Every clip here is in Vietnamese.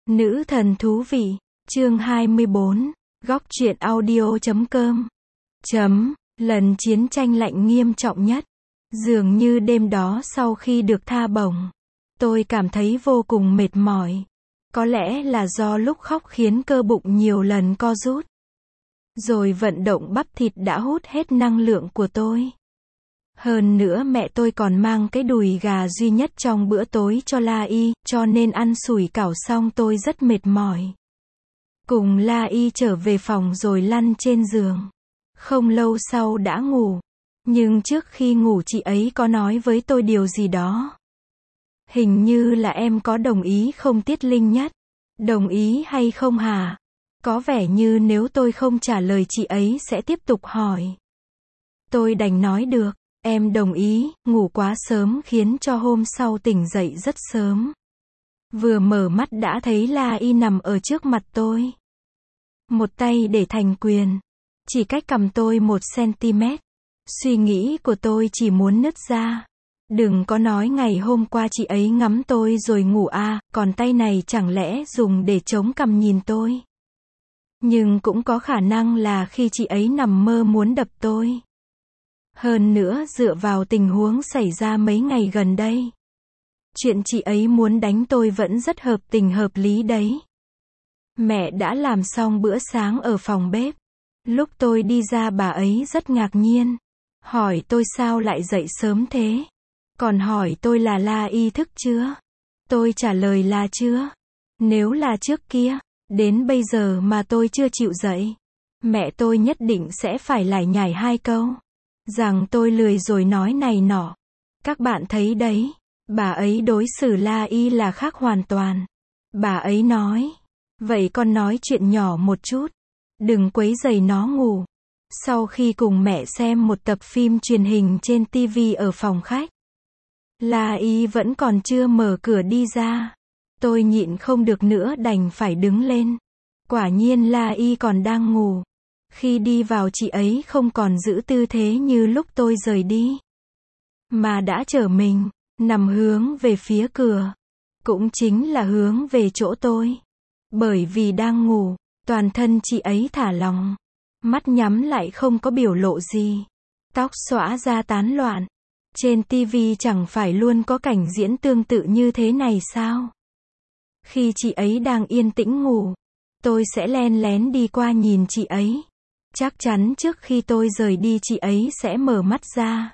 Nữ thần thú vị, chương 24, góc truyện audio.com. Lần chiến tranh lạnh nghiêm trọng nhất. Dường như đêm đó sau khi được tha bổng, tôi cảm thấy vô cùng mệt mỏi. Có lẽ là do lúc khóc khiến cơ bụng nhiều lần co rút. Rồi vận động bắp thịt đã hút hết năng lượng của tôi. Hơn nữa mẹ tôi còn mang cái đùi gà duy nhất trong bữa tối cho La Y, cho nên ăn sủi cảo xong tôi rất mệt mỏi. Cùng La Y trở về phòng rồi lăn trên giường. Không lâu sau đã ngủ. Nhưng trước khi ngủ chị ấy có nói với tôi điều gì đó. Hình như là em có đồng ý không Tiết Linh Nhất? Đồng ý hay không hả? Có vẻ như nếu tôi không trả lời chị ấy sẽ tiếp tục hỏi. Tôi đành nói được. Em đồng ý, ngủ quá sớm khiến cho hôm sau tỉnh dậy rất sớm. Vừa mở mắt đã thấy La Y nằm ở trước mặt tôi. Một tay để thành quyền. Chỉ cách cằm tôi 1 cm. Suy nghĩ của tôi chỉ muốn nứt ra. Đừng có nói ngày hôm qua chị ấy ngắm tôi rồi ngủ à, còn tay này chẳng lẽ dùng để chống cằm nhìn tôi. Nhưng cũng có khả năng là khi chị ấy nằm mơ muốn đập tôi. Hơn nữa dựa vào tình huống xảy ra mấy ngày gần đây. Chuyện chị ấy muốn đánh tôi vẫn rất hợp tình hợp lý đấy. Mẹ đã làm xong bữa sáng ở phòng bếp. Lúc tôi đi ra bà ấy rất ngạc nhiên. Hỏi tôi sao lại dậy sớm thế. Còn hỏi tôi là La Y thức chưa. Tôi trả lời là chưa. Nếu là trước kia, đến bây giờ mà tôi chưa chịu dậy, mẹ tôi nhất định sẽ phải lải nhải 2 câu. Rằng tôi lười rồi nói này nọ. Các bạn thấy đấy, bà ấy đối xử La Y là khác hoàn toàn. Bà ấy nói, vậy con nói chuyện nhỏ một chút, đừng quấy rầy nó ngủ. Sau khi cùng mẹ xem một tập phim truyền hình trên TV ở phòng khách, La Y vẫn còn chưa mở cửa đi ra. Tôi nhịn không được nữa đành phải đứng lên. Quả nhiên La Y còn đang ngủ. Khi đi vào chị ấy không còn giữ tư thế như lúc tôi rời đi, mà đã trở mình, nằm hướng về phía cửa. Cũng chính là hướng về chỗ tôi. Bởi vì đang ngủ, toàn thân chị ấy thả lỏng. Mắt nhắm lại không có biểu lộ gì. Tóc xõa ra tán loạn. Trên TV chẳng phải luôn có cảnh diễn tương tự như thế này sao? Khi chị ấy đang yên tĩnh ngủ, tôi sẽ len lén đi qua nhìn chị ấy. Chắc chắn trước khi tôi rời đi chị ấy sẽ mở mắt ra.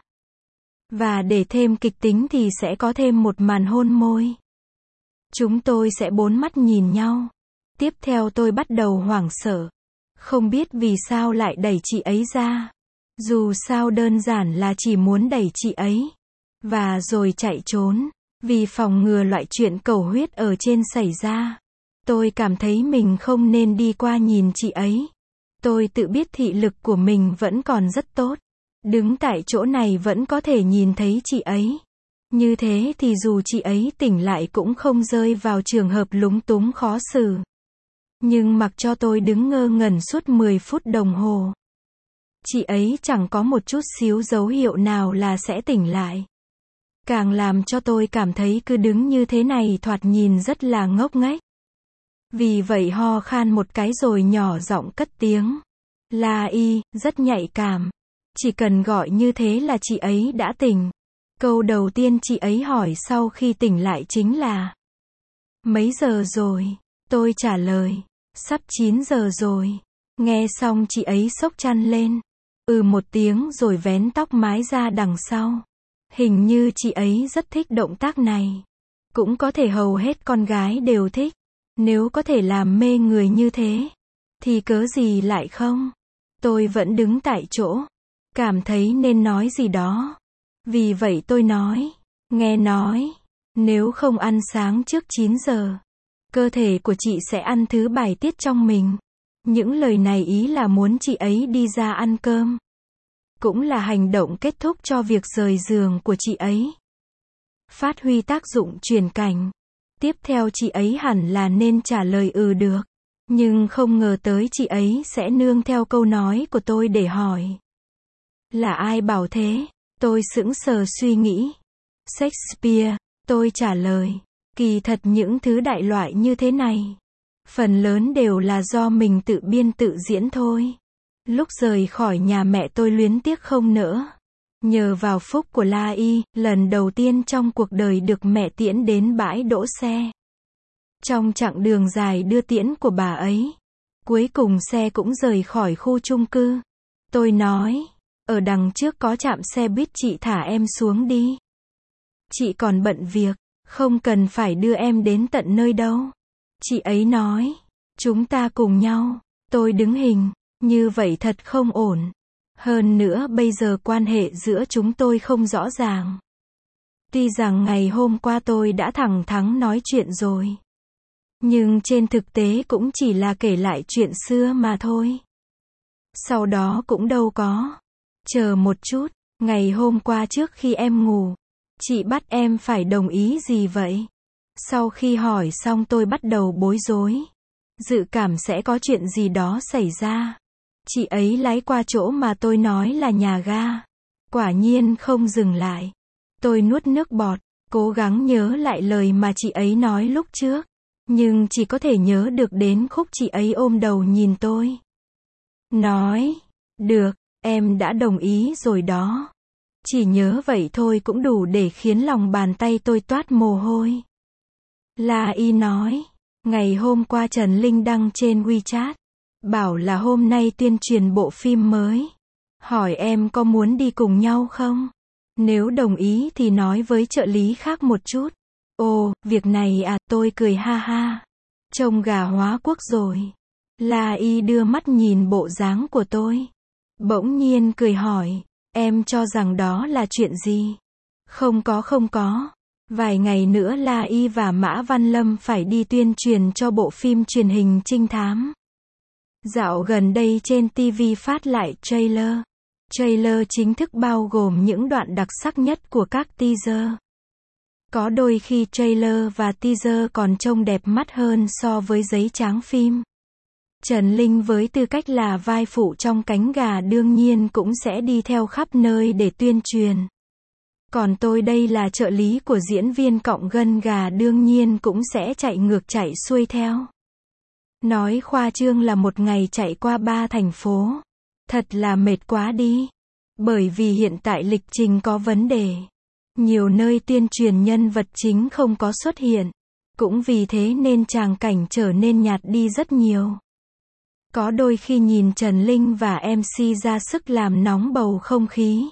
Và để thêm kịch tính thì sẽ có thêm một màn hôn môi. Chúng tôi sẽ 4 mắt nhìn nhau. Tiếp theo tôi bắt đầu hoảng sợ. Không biết vì sao lại đẩy chị ấy ra. Dù sao đơn giản là chỉ muốn đẩy chị ấy. Và rồi chạy trốn. Vì phòng ngừa loại chuyện cầu huyết ở trên xảy ra. Tôi cảm thấy mình không nên đi qua nhìn chị ấy. Tôi tự biết thị lực của mình vẫn còn rất tốt. Đứng tại chỗ này vẫn có thể nhìn thấy chị ấy. Như thế thì dù chị ấy tỉnh lại cũng không rơi vào trường hợp lúng túng khó xử. Nhưng mặc cho tôi đứng ngơ ngẩn suốt 10 phút đồng hồ. Chị ấy chẳng có một chút xíu dấu hiệu nào là sẽ tỉnh lại. Càng làm cho tôi cảm thấy cứ đứng như thế này thoạt nhìn rất là ngốc nghếch. Vì vậy ho khan một cái rồi nhỏ giọng cất tiếng. La Y, rất nhạy cảm. Chỉ cần gọi như thế là chị ấy đã tỉnh. Câu đầu tiên chị ấy hỏi sau khi tỉnh lại chính là: mấy giờ rồi? Tôi trả lời: sắp 9 giờ rồi. Nghe xong chị ấy xốc chăn lên. Một tiếng rồi vén tóc mái ra đằng sau. Hình như chị ấy rất thích động tác này. Cũng có thể hầu hết con gái đều thích. Nếu có thể làm mê người như thế, thì cớ gì lại không? Tôi vẫn đứng tại chỗ. Cảm thấy nên nói gì đó. Vì vậy tôi nói. Nghe nói, nếu không ăn sáng trước 9 giờ, cơ thể của chị sẽ ăn thứ bài tiết trong mình. Những lời này ý là muốn chị ấy đi ra ăn cơm. Cũng là hành động kết thúc cho việc rời giường của chị ấy. Phát huy tác dụng truyền cảnh. Tiếp theo chị ấy hẳn là nên trả lời được. Nhưng không ngờ tới chị ấy sẽ nương theo câu nói của tôi để hỏi. Là ai bảo thế? Tôi sững sờ suy nghĩ. Shakespeare, tôi trả lời. Kỳ thật những thứ đại loại như thế này, phần lớn đều là do mình tự biên tự diễn thôi. Lúc rời khỏi nhà mẹ tôi luyến tiếc không nỡ. Nhờ vào phúc của La Y, lần đầu tiên trong cuộc đời được mẹ tiễn đến bãi đỗ xe. Trong chặng đường dài đưa tiễn của bà ấy, cuối cùng xe cũng rời khỏi khu chung cư. Tôi nói, ở đằng trước có trạm xe buýt, chị thả em xuống đi. Chị còn bận việc, không cần phải đưa em đến tận nơi đâu. Chị ấy nói, chúng ta cùng nhau. Tôi đứng hình, như vậy thật không ổn. Hơn nữa bây giờ quan hệ giữa chúng tôi không rõ ràng. Tuy rằng ngày hôm qua tôi đã thẳng thắn nói chuyện rồi, nhưng trên thực tế cũng chỉ là kể lại chuyện xưa mà thôi. Sau đó cũng đâu có. Chờ một chút, ngày hôm qua trước khi em ngủ, chị bắt em phải đồng ý gì vậy? Sau khi hỏi xong tôi bắt đầu bối rối. Dự cảm sẽ có chuyện gì đó xảy ra. Chị ấy lái qua chỗ mà tôi nói là nhà ga. Quả nhiên không dừng lại. Tôi nuốt nước bọt, cố gắng nhớ lại lời mà chị ấy nói lúc trước. Nhưng chỉ có thể nhớ được đến khúc chị ấy ôm đầu nhìn tôi. Nói, được, em đã đồng ý rồi đó. Chỉ nhớ vậy thôi cũng đủ để khiến lòng bàn tay tôi toát mồ hôi. La Y nói, ngày hôm qua Trần Linh đăng trên WeChat, bảo là hôm nay tuyên truyền bộ phim mới. Hỏi em có muốn đi cùng nhau không? Nếu đồng ý thì nói với trợ lý khác một chút. Ồ, việc này à, tôi cười ha ha. Trông gà hóa quốc rồi. La Y đưa mắt nhìn bộ dáng của tôi. Bỗng nhiên cười hỏi, em cho rằng đó là chuyện gì? Không có. Vài ngày nữa La Y và Mã Văn Lâm phải đi tuyên truyền cho bộ phim truyền hình trinh thám. Dạo gần đây trên TV phát lại trailer. Trailer chính thức bao gồm những đoạn đặc sắc nhất của các teaser. Có đôi khi trailer và teaser còn trông đẹp mắt hơn so với giấy trắng phim. Trần Linh với tư cách là vai phụ trong Cánh Gà đương nhiên cũng sẽ đi theo khắp nơi để tuyên truyền. Còn tôi đây là trợ lý của diễn viên cọng gân gà đương nhiên cũng sẽ chạy ngược chạy xuôi theo. Nói khoa trương là một ngày chạy qua 3 thành phố. Thật là mệt quá đi. Bởi vì hiện tại lịch trình có vấn đề. Nhiều nơi tuyên truyền nhân vật chính không có xuất hiện. Cũng vì thế nên tràng cảnh trở nên nhạt đi rất nhiều. Có đôi khi nhìn Trần Linh và MC ra sức làm nóng bầu không khí.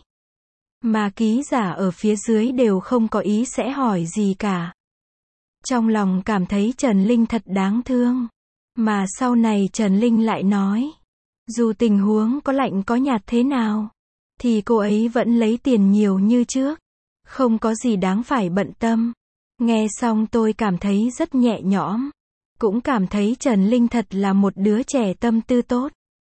Mà ký giả ở phía dưới đều không có ý sẽ hỏi gì cả. Trong lòng cảm thấy Trần Linh thật đáng thương. Mà sau này Trần Linh lại nói, dù tình huống có lạnh có nhạt thế nào, thì cô ấy vẫn lấy tiền nhiều như trước. Không có gì đáng phải bận tâm. Nghe xong tôi cảm thấy rất nhẹ nhõm. Cũng cảm thấy Trần Linh thật là một đứa trẻ tâm tư tốt.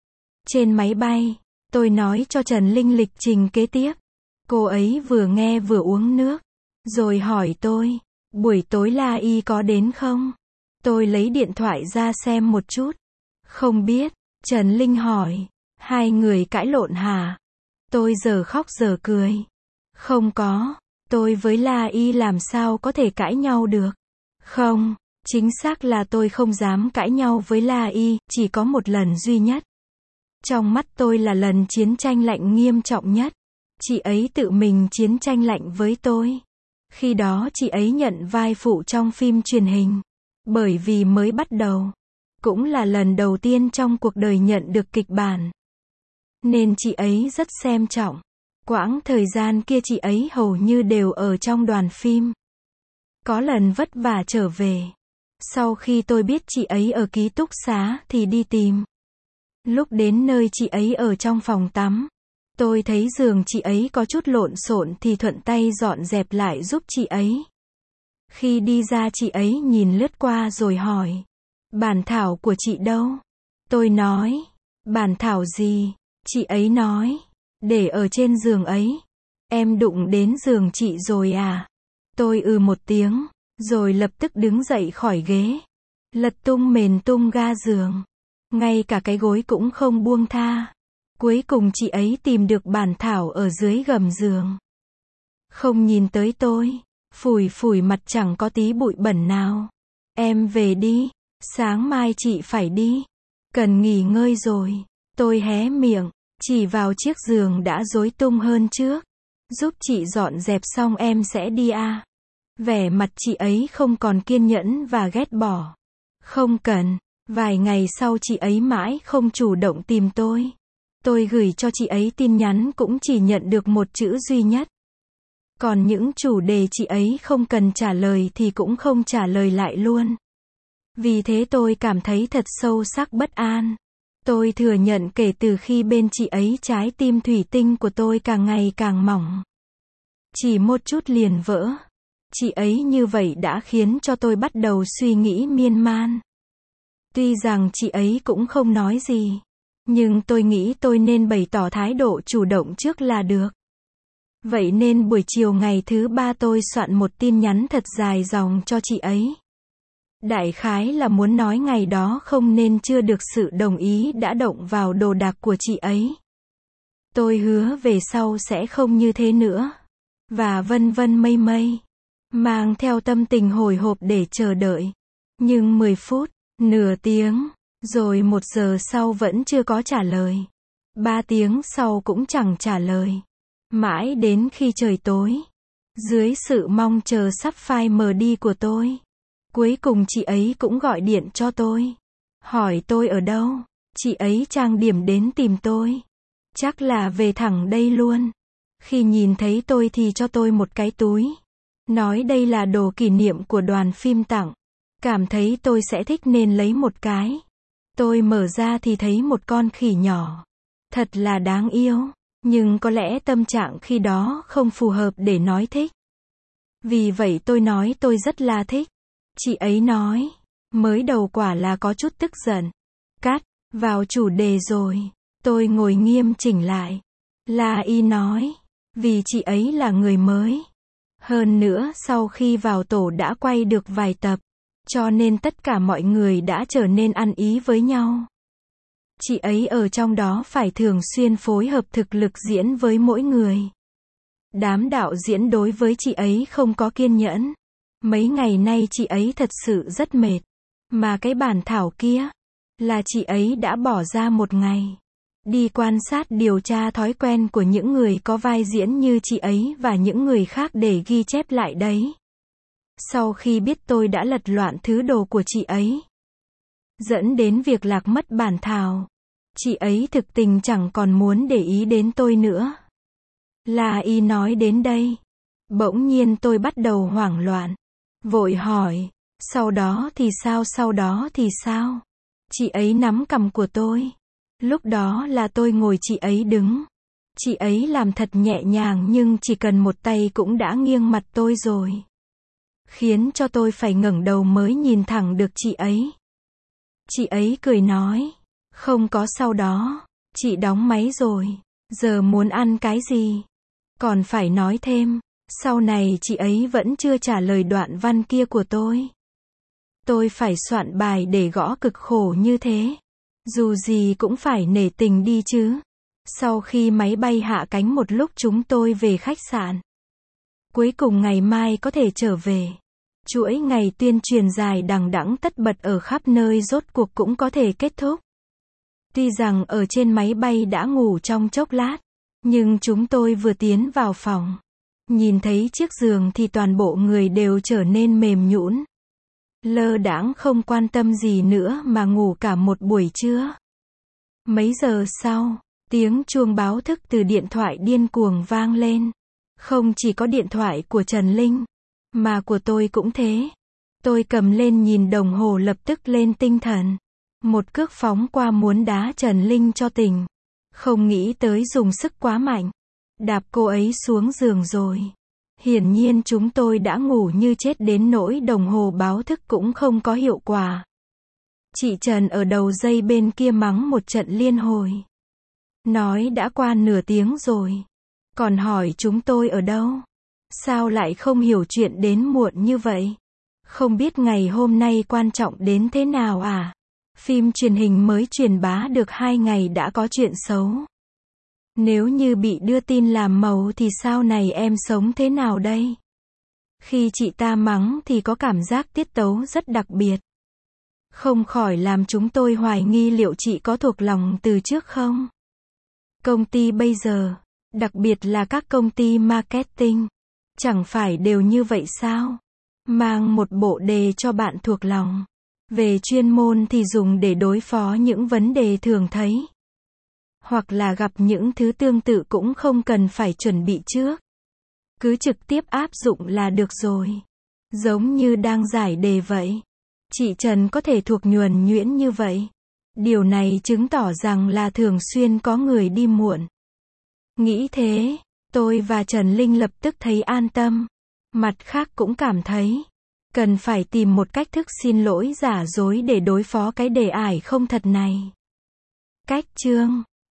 Trên máy bay, tôi nói cho Trần Linh lịch trình kế tiếp. Cô ấy vừa nghe vừa uống nước. Rồi hỏi tôi, buổi tối La Y có đến không? Tôi lấy điện thoại ra xem một chút. Không biết. Trần Linh hỏi, hai người cãi lộn hả? Tôi giờ khóc giờ cười. Không có. Tôi với La Y làm sao có thể cãi nhau được? Không. Chính xác là tôi không dám cãi nhau với La Y, chỉ có một lần duy nhất. Trong mắt tôi là lần chiến tranh lạnh nghiêm trọng nhất. Chị ấy tự mình chiến tranh lạnh với tôi. Khi đó chị ấy nhận vai phụ trong phim truyền hình. Bởi vì mới bắt đầu. Cũng là lần đầu tiên trong cuộc đời nhận được kịch bản. Nên chị ấy rất xem trọng. Quãng thời gian kia chị ấy hầu như đều ở trong đoàn phim. Có lần vất vả trở về. Sau khi tôi biết chị ấy ở ký túc xá thì đi tìm. Lúc đến nơi chị ấy ở trong phòng tắm. Tôi thấy giường chị ấy có chút lộn xộn thì thuận tay dọn dẹp lại giúp chị ấy. Khi đi ra chị ấy nhìn lướt qua rồi hỏi. Bản thảo của chị đâu? Tôi nói. Bản thảo gì? Chị ấy nói. Để ở trên giường ấy. Em đụng đến giường chị rồi à? Tôi một tiếng. Rồi lập tức đứng dậy khỏi ghế. Lật tung mền tung ga giường. Ngay cả cái gối cũng không buông tha. Cuối cùng chị ấy tìm được bản thảo ở dưới gầm giường. Không nhìn tới tôi. phủi phủi mặt chẳng có tí bụi bẩn nào. Em về đi, sáng mai chị phải đi. Cần nghỉ ngơi rồi. Tôi hé miệng, chỉ vào chiếc giường đã rối tung hơn trước. Giúp chị dọn dẹp xong em sẽ đi à. Vẻ mặt chị ấy không còn kiên nhẫn và ghét bỏ. Không cần. Vài ngày sau chị ấy mãi không chủ động tìm tôi. Tôi gửi cho chị ấy tin nhắn cũng chỉ nhận được một chữ duy nhất. Còn những chủ đề chị ấy không cần trả lời thì cũng không trả lời lại luôn. Vì thế tôi cảm thấy thật sâu sắc bất an. Tôi thừa nhận kể từ khi bên chị ấy trái tim thủy tinh của tôi càng ngày càng mỏng. Chỉ một chút liền vỡ. Chị ấy như vậy đã khiến cho tôi bắt đầu suy nghĩ miên man. Tuy rằng chị ấy cũng không nói gì, nhưng tôi nghĩ tôi nên bày tỏ thái độ chủ động trước là được. Vậy nên buổi chiều ngày thứ 3 tôi soạn một tin nhắn thật dài dòng cho chị ấy. Đại khái là muốn nói ngày đó không nên chưa được sự đồng ý đã động vào đồ đạc của chị ấy. Tôi hứa về sau sẽ không như thế nữa. Và vân vân mây mây. Mang theo tâm tình hồi hộp để chờ đợi. Nhưng 10 phút, nửa tiếng, rồi 1 giờ sau vẫn chưa có trả lời. 3 tiếng sau cũng chẳng trả lời. Mãi đến khi trời tối. Dưới sự mong chờ sắp phai mờ đi của tôi. Cuối cùng chị ấy cũng gọi điện cho tôi. Hỏi tôi ở đâu. Chị ấy trang điểm đến tìm tôi. Chắc là về thẳng đây luôn. Khi nhìn thấy tôi thì cho tôi một cái túi. Nói đây là đồ kỷ niệm của đoàn phim tặng. Cảm thấy tôi sẽ thích nên lấy một cái. Tôi mở ra thì thấy một con khỉ nhỏ. Thật là đáng yêu. Nhưng có lẽ tâm trạng khi đó không phù hợp để nói thích. Vì vậy tôi nói tôi rất là thích. Chị ấy nói. Mới đầu quả là có chút tức giận. Cắt, vào chủ đề rồi. Tôi ngồi nghiêm chỉnh lại. La Y nói. Vì chị ấy là người mới. Hơn nữa sau khi vào tổ đã quay được vài tập. Cho nên tất cả mọi người đã trở nên ăn ý với nhau. Chị ấy ở trong đó phải thường xuyên phối hợp thực lực diễn với mỗi người. Đám đạo diễn đối với chị ấy không có kiên nhẫn. Mấy ngày nay chị ấy thật sự rất mệt. Mà cái bản thảo kia, là chị ấy đã bỏ ra 1 ngày. Đi quan sát điều tra thói quen của những người có vai diễn như chị ấy và những người khác để ghi chép lại đấy. Sau khi biết tôi đã lật loạn thứ đồ của chị ấy, dẫn đến việc lạc mất bản thảo, chị ấy thực tình chẳng còn muốn để ý đến tôi nữa. La Y nói đến đây. Bỗng nhiên tôi bắt đầu hoảng loạn. Vội hỏi, sau đó thì sao, sau đó thì sao? Chị ấy nắm cằm của tôi. Lúc đó là tôi ngồi chị ấy đứng. Chị ấy làm thật nhẹ nhàng nhưng chỉ cần một tay cũng đã nghiêng mặt tôi rồi. Khiến cho tôi phải ngẩng đầu mới nhìn thẳng được chị ấy. Chị ấy cười nói, không có sau đó, chị đóng máy rồi, giờ muốn ăn cái gì? Còn phải nói thêm, sau này chị ấy vẫn chưa trả lời đoạn văn kia của tôi. Tôi phải soạn bài để gõ cực khổ như thế. Dù gì cũng phải nể tình đi chứ. Sau khi máy bay hạ cánh một lúc chúng tôi về khách sạn. Cuối cùng ngày mai có thể trở về. Chuỗi ngày tuyên truyền dài đằng đẵng tất bật ở khắp nơi rốt cuộc cũng có thể kết thúc. Tuy rằng ở trên máy bay đã ngủ trong chốc lát, nhưng chúng tôi vừa tiến vào phòng, nhìn thấy chiếc giường thì toàn bộ người đều trở nên mềm nhũn. Lơ đãng không quan tâm gì nữa mà ngủ cả một buổi trưa. Mấy giờ sau, tiếng chuông báo thức từ điện thoại điên cuồng vang lên. Không chỉ có điện thoại của Trần Linh, mà của tôi cũng thế. Tôi cầm lên nhìn đồng hồ lập tức lên tinh thần. Một cước phóng qua muốn đá Trần Linh cho tỉnh. Không nghĩ tới dùng sức quá mạnh. Đạp cô ấy xuống giường rồi. Hiển nhiên chúng tôi đã ngủ như chết đến nỗi đồng hồ báo thức cũng không có hiệu quả. Chị Trần ở đầu dây bên kia mắng một trận liên hồi. Nói đã qua nửa tiếng rồi. Còn hỏi chúng tôi ở đâu? Sao lại không hiểu chuyện đến muộn như vậy? Không biết ngày hôm nay quan trọng đến thế nào à? Phim truyền hình mới truyền bá được 2 ngày đã có chuyện xấu. Nếu như bị đưa tin làm màu thì sau này em sống thế nào đây? Khi chị ta mắng thì có cảm giác tiết tấu rất đặc biệt. Không khỏi làm chúng tôi hoài nghi liệu chị có thuộc lòng từ trước không? Công ty bây giờ, đặc biệt là các công ty marketing, chẳng phải đều như vậy sao? Mang một bộ đề cho bạn thuộc lòng. Về chuyên môn thì dùng để đối phó những vấn đề thường thấy. Hoặc là gặp những thứ tương tự cũng không cần phải chuẩn bị trước. Cứ trực tiếp áp dụng là được rồi. Giống như đang giải đề vậy. Chị Trần có thể thuộc nhuần nhuyễn như vậy. Điều này chứng tỏ rằng là thường xuyên có người đi muộn. Nghĩ thế, tôi và Trần Linh lập tức thấy an tâm. Mặt khác cũng cảm thấy cần phải tìm một cách thức xin lỗi giả dối để đối phó cái đề ải không thật này. Cách chương